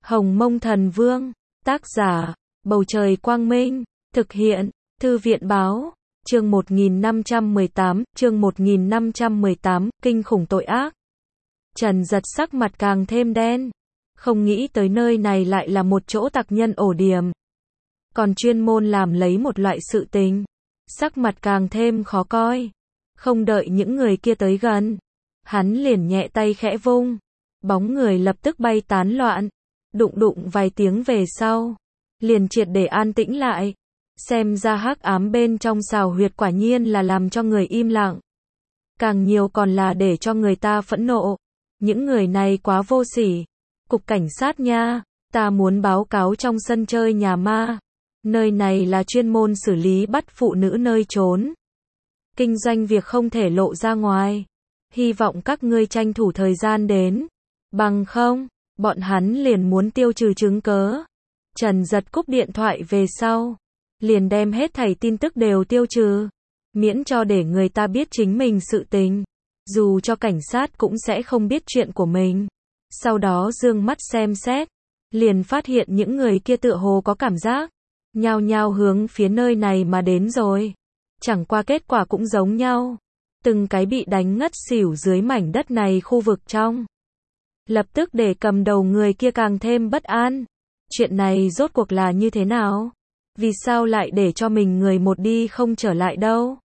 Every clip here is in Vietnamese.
Hồng Mông Thần Vương, tác giả, Bầu Trời Quang Minh, thực hiện, Thư viện Báo, chương 1518, kinh khủng tội ác. Trần Giật sắc mặt càng thêm đen, không nghĩ tới nơi này lại là một chỗ tặc nhân ổ điểm, còn chuyên môn làm lấy một loại sự tình, sắc mặt càng thêm khó coi. Không đợi những người kia tới gần, hắn liền nhẹ tay khẽ vung, bóng người lập tức bay tán loạn, đụng vài tiếng về sau, liền triệt để an tĩnh lại. Xem ra hắc ám bên trong xào huyệt quả nhiên là làm cho người im lặng, càng nhiều còn là để cho người ta phẫn nộ. Những người này quá vô sỉ. Cục cảnh sát nha, ta muốn báo cáo trong sân chơi nhà ma. Nơi này là chuyên môn xử lý bắt phụ nữ nơi trốn. Kinh doanh việc không thể lộ ra ngoài. Hy vọng các ngươi tranh thủ thời gian đến. Bằng không, bọn hắn liền muốn tiêu trừ chứng cớ. Trần Giật cúp điện thoại về sau, liền đem hết thảy tin tức đều tiêu trừ, miễn cho để người ta biết chính mình sự tình. Dù cho cảnh sát cũng sẽ không biết chuyện của mình. Sau đó dương mắt xem xét, liền phát hiện những người kia tựa hồ có cảm giác, nhao nhao hướng phía nơi này mà đến rồi. Chẳng qua kết quả cũng giống nhau, từng cái bị đánh ngất xỉu dưới mảnh đất này khu vực trong. Lập tức để cầm đầu người kia càng thêm bất an. Chuyện này rốt cuộc là như thế nào? Vì sao lại để cho mình người một đi không trở lại đâu?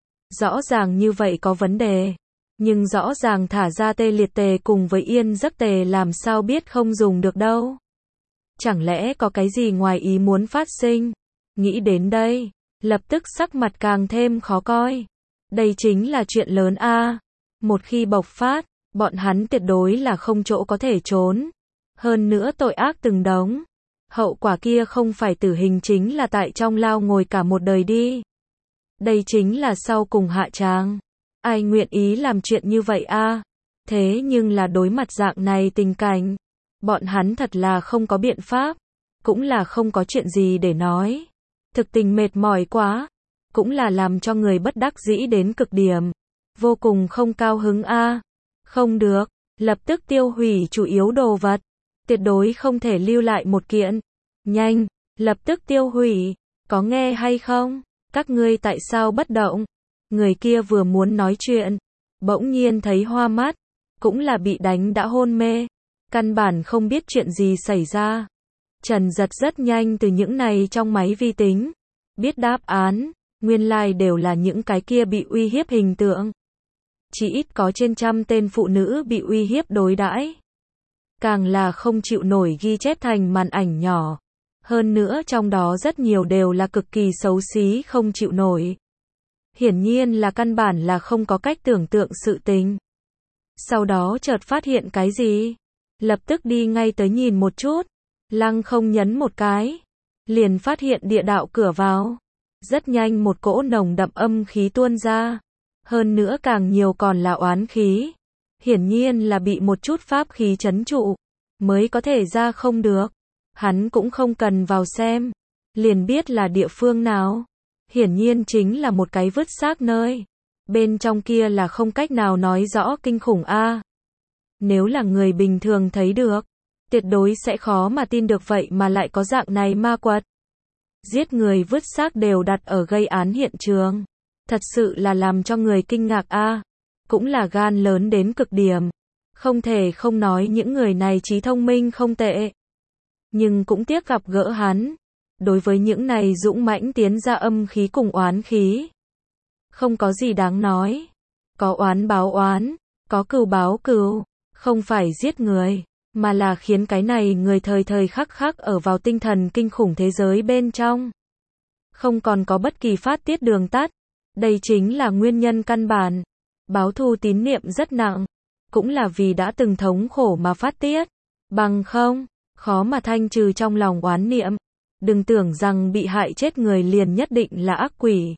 Rõ ràng như vậy có vấn đề. Nhưng rõ ràng thả ra tê liệt tề cùng với yên giấc tề làm sao biết không dùng được đâu. Chẳng lẽ có cái gì ngoài ý muốn phát sinh? Nghĩ đến đây, lập tức sắc mặt càng thêm khó coi. Đây chính là chuyện lớn a. Một khi bộc phát, bọn hắn tuyệt đối là không chỗ có thể trốn. Hơn nữa tội ác từng đống. Hậu quả kia không phải tử hình chính là tại trong lao ngồi cả một đời đi. Đây chính là sau cùng hạ tràng. Ai nguyện ý làm chuyện như vậy a? Thế nhưng là đối mặt dạng này tình cảnh, bọn hắn thật là không có biện pháp, cũng là không có chuyện gì để nói. Thực tình mệt mỏi quá, cũng là làm cho người bất đắc dĩ đến cực điểm, vô cùng không cao hứng a. Không được, lập tức tiêu hủy chủ yếu đồ vật, tuyệt đối không thể lưu lại một kiện. Nhanh, lập tức tiêu hủy, có nghe hay không? Các ngươi tại sao bất động? Người kia vừa muốn nói chuyện, bỗng nhiên thấy hoa mắt, cũng là bị đánh đã hôn mê, căn bản không biết chuyện gì xảy ra. Trần Giật rất nhanh từ những này trong máy vi tính, biết đáp án, nguyên lai đều là những cái kia bị uy hiếp hình tượng. Chỉ ít có trên 100 tên phụ nữ bị uy hiếp đối đãi, càng là không chịu nổi ghi chép thành màn ảnh nhỏ. Hơn nữa trong đó rất nhiều đều là cực kỳ xấu xí không chịu nổi. Hiển nhiên là căn bản là không có cách tưởng tượng sự tình. Sau đó chợt phát hiện cái gì? Lập tức đi ngay tới nhìn một chút. Lăng không nhấn một cái, liền phát hiện địa đạo cửa vào. Rất nhanh một cỗ nồng đậm âm khí tuôn ra. Hơn nữa càng nhiều còn là oán khí. Hiển nhiên là bị một chút pháp khí trấn trụ, mới có thể ra không được. Hắn cũng không cần vào xem, liền biết là địa phương nào. Hiển nhiên chính là một cái vứt xác nơi. Bên trong kia là không cách nào nói rõ kinh khủng a. Nếu là người bình thường thấy được, tuyệt đối sẽ khó mà tin được vậy mà lại có dạng này ma quật. Giết người vứt xác đều đặt ở gây án hiện trường. Thật sự là làm cho người kinh ngạc a. Cũng là gan lớn đến cực điểm. Không thể không nói những người này trí thông minh không tệ. Nhưng cũng tiếc gặp gỡ hắn. Đối với những này dũng mãnh tiến ra âm khí cùng oán khí, không có gì đáng nói. Có oán báo oán, có cừu báo cừu, không phải giết người, mà là khiến cái này người thời thời khắc khắc ở vào tinh thần kinh khủng thế giới bên trong. Không còn có bất kỳ phát tiết đường tắt. Đây chính là nguyên nhân căn bản. Báo thù tín niệm rất nặng, cũng là vì đã từng thống khổ mà phát tiết. Bằng không, khó mà thanh trừ trong lòng oán niệm. Đừng tưởng rằng bị hại chết người liền nhất định là ác quỷ.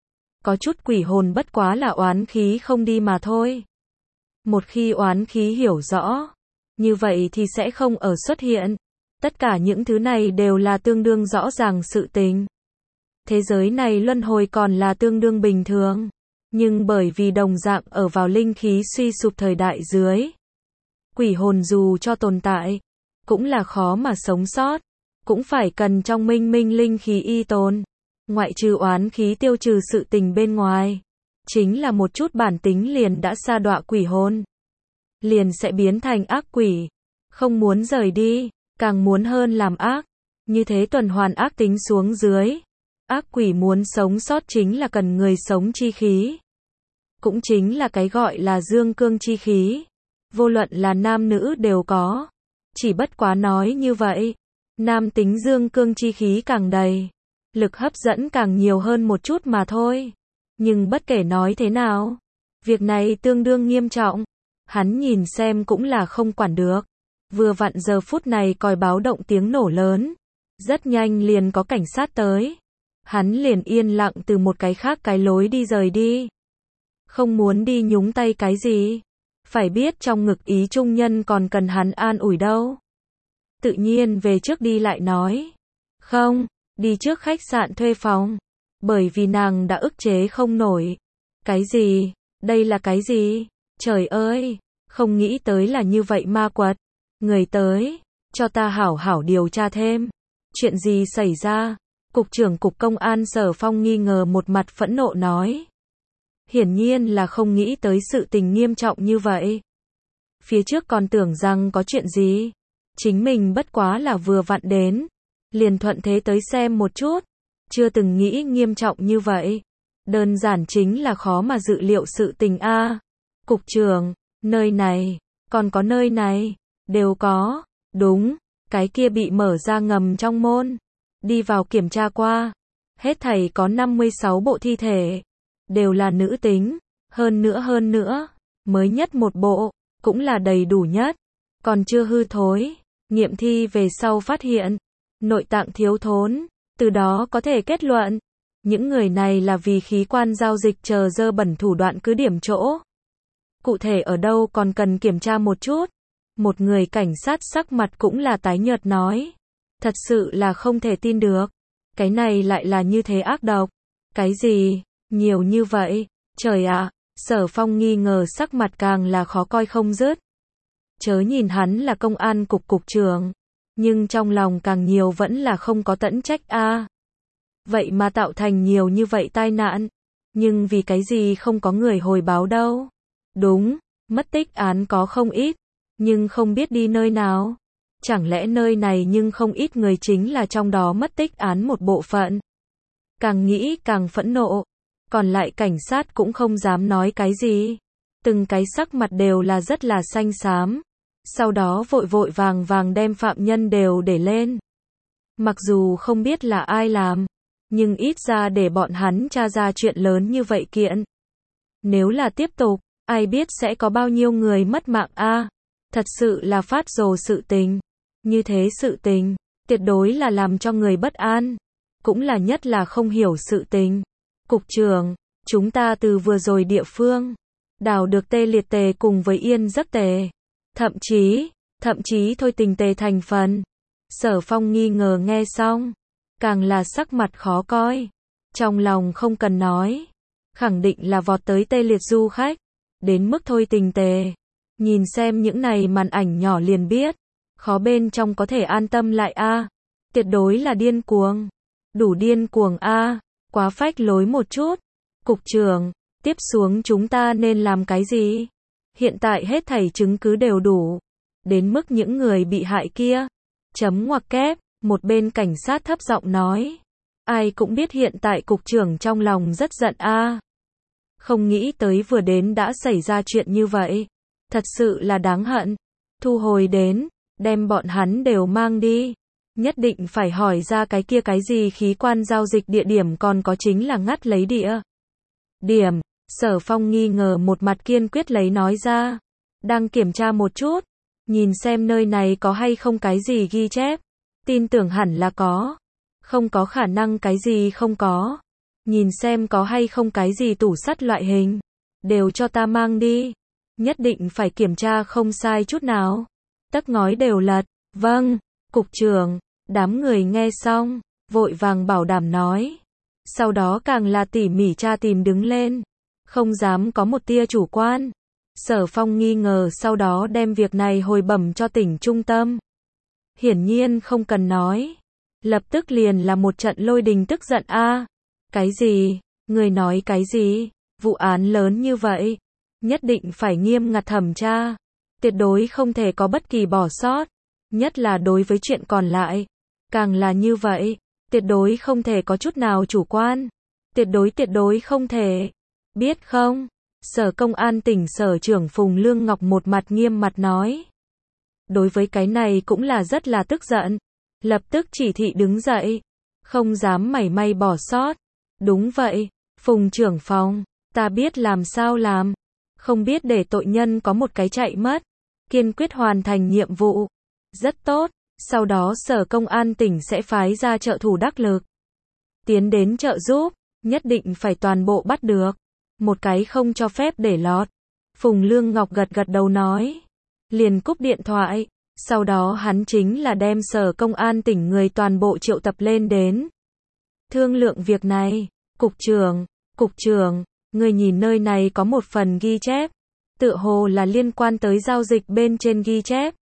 Có chút quỷ hồn bất quá là oán khí không đi mà thôi. Một khi oán khí hiểu rõ, như vậy thì sẽ không ở xuất hiện. Tất cả những thứ này đều là tương đương rõ ràng sự tình. Thế giới này luân hồi còn là tương đương bình thường. Nhưng bởi vì đồng dạng ở vào linh khí suy sụp thời đại dưới, quỷ hồn dù cho tồn tại, cũng là khó mà sống sót, cũng phải cần trong minh minh linh khí y tồn, ngoại trừ oán khí tiêu trừ sự tình bên ngoài, chính là một chút bản tính liền đã sa đọa quỷ hồn, liền sẽ biến thành ác quỷ, không muốn rời đi, càng muốn hơn làm ác, như thế tuần hoàn ác tính xuống dưới, ác quỷ muốn sống sót chính là cần người sống chi khí, cũng chính là cái gọi là dương cương chi khí, vô luận là nam nữ đều có, chỉ bất quá nói như vậy, nam tính dương cương chi khí càng đầy, lực hấp dẫn càng nhiều hơn một chút mà thôi, nhưng bất kể nói thế nào, việc này tương đương nghiêm trọng, hắn nhìn xem cũng là không quản được, vừa vặn giờ phút này còi báo động tiếng nổ lớn, rất nhanh liền có cảnh sát tới, hắn liền yên lặng từ một cái khác cái lối đi rời đi, không muốn đi nhúng tay cái gì, phải biết trong ngực ý trung nhân còn cần hắn an ủi đâu, tự nhiên về trước đi lại nói, không, đi trước khách sạn thuê phòng, bởi vì nàng đã ức chế không nổi, cái gì, đây là cái gì, trời ơi, không nghĩ tới là như vậy ma quật, người tới, cho ta hảo hảo điều tra thêm, chuyện gì xảy ra, cục trưởng cục công an Sở Phong nghi ngờ một mặt phẫn nộ nói, hiển nhiên là không nghĩ tới sự tình nghiêm trọng như vậy, phía trước còn tưởng rằng có chuyện gì, chính mình bất quá là vừa vặn đến, liền thuận thế tới xem một chút, chưa từng nghĩ nghiêm trọng như vậy, đơn giản chính là khó mà dự liệu sự tình a. Cục trưởng, nơi này, còn có nơi này, đều có, đúng, cái kia bị mở ra ngầm trong môn, đi vào kiểm tra qua, hết thảy có 56 bộ thi thể, đều là nữ tính, hơn nữa, mới nhất một bộ, cũng là đầy đủ nhất, còn chưa hư thối, nghiệm thi về sau phát hiện, nội tạng thiếu thốn, từ đó có thể kết luận, những người này là vì khí quan giao dịch chờ dơ bẩn thủ đoạn cứ điểm chỗ. Cụ thể ở đâu còn cần kiểm tra một chút. Một người cảnh sát sắc mặt cũng là tái nhợt nói. Thật sự là không thể tin được. Cái này lại là như thế ác độc. Cái gì? Nhiều như vậy. Trời ạ, Sở Phong nghi ngờ sắc mặt càng là khó coi không dứt. Chớ nhìn hắn là công an cục cục trưởng. Nhưng trong lòng càng nhiều vẫn là không có tẫn trách a. Vậy mà tạo thành nhiều như vậy tai nạn. Nhưng vì cái gì không có người hồi báo đâu. Đúng, mất tích án có không ít. Nhưng không biết đi nơi nào. Chẳng lẽ nơi này nhưng không ít người chính là trong đó mất tích án một bộ phận. Càng nghĩ càng phẫn nộ. Còn lại cảnh sát cũng không dám nói cái gì. Từng cái sắc mặt đều là rất là xanh xám. Sau đó vội vội vàng vàng đem phạm nhân đều để lên. Mặc dù không biết là ai làm, nhưng ít ra để bọn hắn tra ra chuyện lớn như vậy kiện. Nếu là tiếp tục, ai biết sẽ có bao nhiêu người mất mạng a. Thật sự là phát rồ sự tình. Như thế sự tình, tuyệt đối là làm cho người bất an. Cũng là nhất là không hiểu sự tình. Cục trưởng, chúng ta từ vừa rồi địa phương, đào được tê liệt tề cùng với yên giấc tề. Thậm chí thôi tình tề thành phần. Sở Phong nghi ngờ nghe xong, càng là sắc mặt khó coi. Trong lòng không cần nói, khẳng định là vọt tới tê liệt du khách, đến mức thôi tình tề. Nhìn xem những này màn ảnh nhỏ liền biết, khó bên trong có thể an tâm lại a. Tuyệt đối là điên cuồng, đủ điên cuồng a, quá phách lối một chút. Cục trưởng, tiếp xuống chúng ta nên làm cái gì? Hiện tại hết thảy chứng cứ đều đủ, đến mức những người bị hại kia. Chấm ngoặc kép, một bên cảnh sát thấp giọng nói. Ai cũng biết hiện tại cục trưởng trong lòng rất giận a. Không nghĩ tới vừa đến đã xảy ra chuyện như vậy. Thật sự là đáng hận. Thu hồi đến, đem bọn hắn đều mang đi. Nhất định phải hỏi ra cái kia cái gì khí quan giao dịch địa điểm còn có chính là ngắt lấy địa điểm. Sở Phong nghi ngờ một mặt kiên quyết lấy nói ra. Đang kiểm tra một chút. Nhìn xem nơi này có hay không cái gì ghi chép. Tin tưởng hẳn là có. Không có khả năng cái gì không có. Nhìn xem có hay không cái gì tủ sắt loại hình. Đều cho ta mang đi. Nhất định phải kiểm tra không sai chút nào. Tấc ngói đều lật. Vâng, cục trưởng. Đám người nghe xong, vội vàng bảo đảm nói. Sau đó càng là tỉ mỉ tra tìm đứng lên. Không dám có một tia chủ quan. Sở Phong nghi ngờ sau đó đem việc này hồi bẩm cho tỉnh trung tâm. hiển nhiên không cần nói. Lập tức liền là một trận lôi đình tức giận a. Cái gì? Người nói cái gì? Vụ án lớn như vậy, nhất định phải nghiêm ngặt thẩm tra. Tuyệt đối không thể có bất kỳ bỏ sót. Nhất là đối với chuyện còn lại. Càng là như vậy, tuyệt đối không thể có chút nào chủ quan. Tuyệt đối không thể. Biết không? Sở Công an tỉnh Sở trưởng Phùng Lương Ngọc một mặt nghiêm mặt nói. Đối với cái này cũng là rất là tức giận. Lập tức chỉ thị đứng dậy. Không dám mảy may bỏ sót. Đúng vậy, Phùng trưởng phòng, ta biết làm sao làm. Không biết để tội nhân có một cái chạy mất. Kiên quyết hoàn thành nhiệm vụ. Rất tốt, sau đó Sở Công an tỉnh sẽ phái ra trợ thủ đắc lực. Tiến đến trợ giúp, nhất định phải toàn bộ bắt được. Một cái không cho phép để lọt. Phùng Lương Ngọc gật gật đầu nói. Liền cúp điện thoại. Sau đó hắn chính là đem Sở Công an tỉnh người toàn bộ triệu tập lên đến. Thương lượng việc này. Cục trưởng, người nhìn nơi này có một phần ghi chép. Tựa hồ là liên quan tới giao dịch bên trên ghi chép.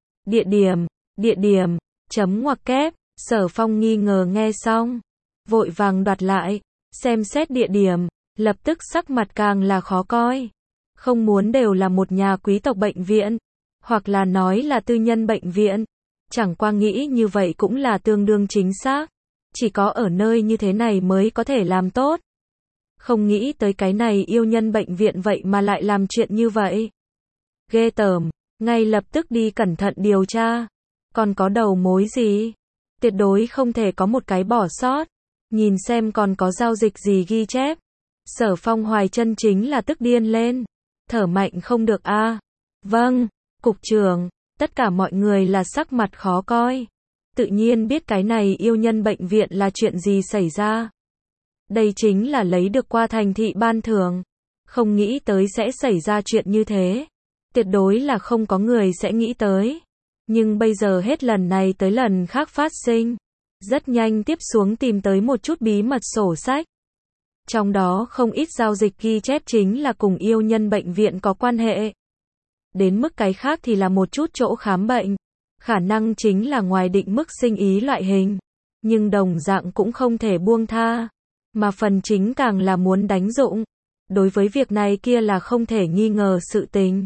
Địa điểm, chấm ngoặc kép. Sở Phong nghi ngờ nghe xong. Vội vàng đoạt lại. Xem xét địa điểm. Lập tức sắc mặt càng là khó coi. Không muốn đều là một nhà quý tộc bệnh viện. Hoặc là nói là tư nhân bệnh viện. Chẳng qua nghĩ như vậy cũng là tương đương chính xác. Chỉ có ở nơi như thế này mới có thể làm tốt. Không nghĩ tới cái này yêu nhân bệnh viện vậy mà lại làm chuyện như vậy. Ghê tởm, ngay lập tức đi cẩn thận điều tra. Còn có đầu mối gì? Tuyệt đối không thể có một cái bỏ sót. Nhìn xem còn có giao dịch gì ghi chép. Sở Phong Hoài chân chính là tức điên lên. Thở mạnh không được a. Vâng, cục trưởng, tất cả mọi người là sắc mặt khó coi. Tự nhiên biết cái này yêu nhân bệnh viện là chuyện gì xảy ra. Đây chính là lấy được qua thành thị ban thưởng. Không nghĩ tới sẽ xảy ra chuyện như thế. Tuyệt đối là không có người sẽ nghĩ tới. Nhưng bây giờ hết lần này tới lần khác phát sinh. Rất nhanh tiếp xuống tìm tới một chút bí mật sổ sách. Trong đó không ít giao dịch ghi chép chính là cùng yêu nhân bệnh viện có quan hệ. Đến mức cái khác thì là một chút chỗ khám bệnh. Khả năng chính là ngoài định mức sinh ý loại hình. Nhưng đồng dạng cũng không thể buông tha. Mà phần chính càng là muốn đánh dụng. Đối với việc này kia là không thể nghi ngờ sự tình.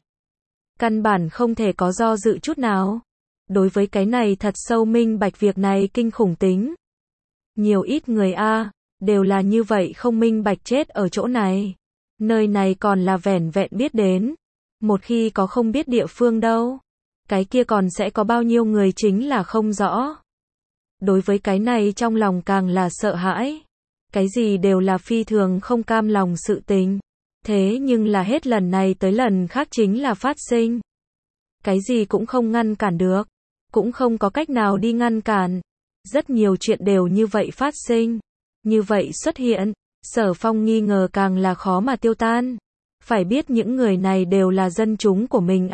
Căn bản không thể có do dự chút nào. Đối với cái này thật sâu minh bạch việc này kinh khủng tính. Nhiều ít người đều là như vậy không minh bạch chết ở chỗ này. Nơi này còn là vẻn vẹn biết đến. Một khi có không biết địa phương đâu. Cái kia còn sẽ có bao nhiêu người chính là không rõ. Đối với cái này trong lòng càng là sợ hãi. Cái gì đều là phi thường không cam lòng sự tình. Thế nhưng là hết lần này tới lần khác chính là phát sinh. Cái gì cũng không ngăn cản được. Cũng không có cách nào đi ngăn cản. Rất nhiều chuyện đều như vậy phát sinh. Như vậy xuất hiện. Sở Phong nghi ngờ càng là khó mà tiêu tan. Phải biết những người này đều là dân chúng của mình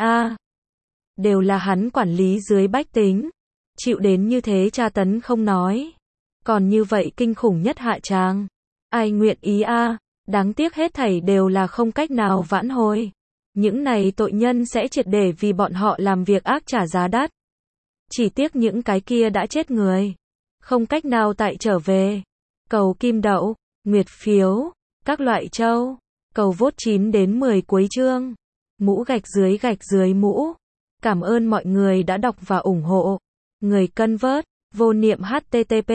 đều là hắn quản lý dưới bách tính. Chịu đến như thế tra tấn không nói. Còn như vậy kinh khủng nhất hạ tràng. Ai nguyện ý đáng tiếc hết thảy đều là không cách nào vãn hồi. Những này tội nhân sẽ triệt để vì bọn họ làm việc ác trả giá đắt. Chỉ tiếc những cái kia đã chết người. Không cách nào tại trở về. Cầu kim đậu, nguyệt phiếu, các loại châu. Cầu vote 9 đến 10 cuối chương. Mũ gạch dưới mũ. Cảm ơn mọi người đã đọc và ủng hộ. Người cân vớt, vô niệm http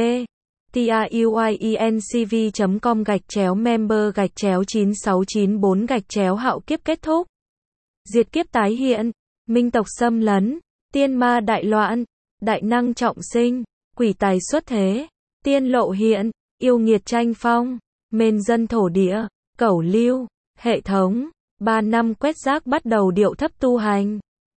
truyencv.com/member/9694 hạo kiếp kết thúc. Diệt kiếp tái hiện, minh tộc xâm lấn, tiên ma đại loạn, đại năng trọng sinh, quỷ tài xuất thế, tiên lộ hiện, yêu nghiệt tranh phong, mên dân thổ địa, cẩu lưu, hệ thống, 3 năm quét rác bắt đầu điệu thấp tu hành.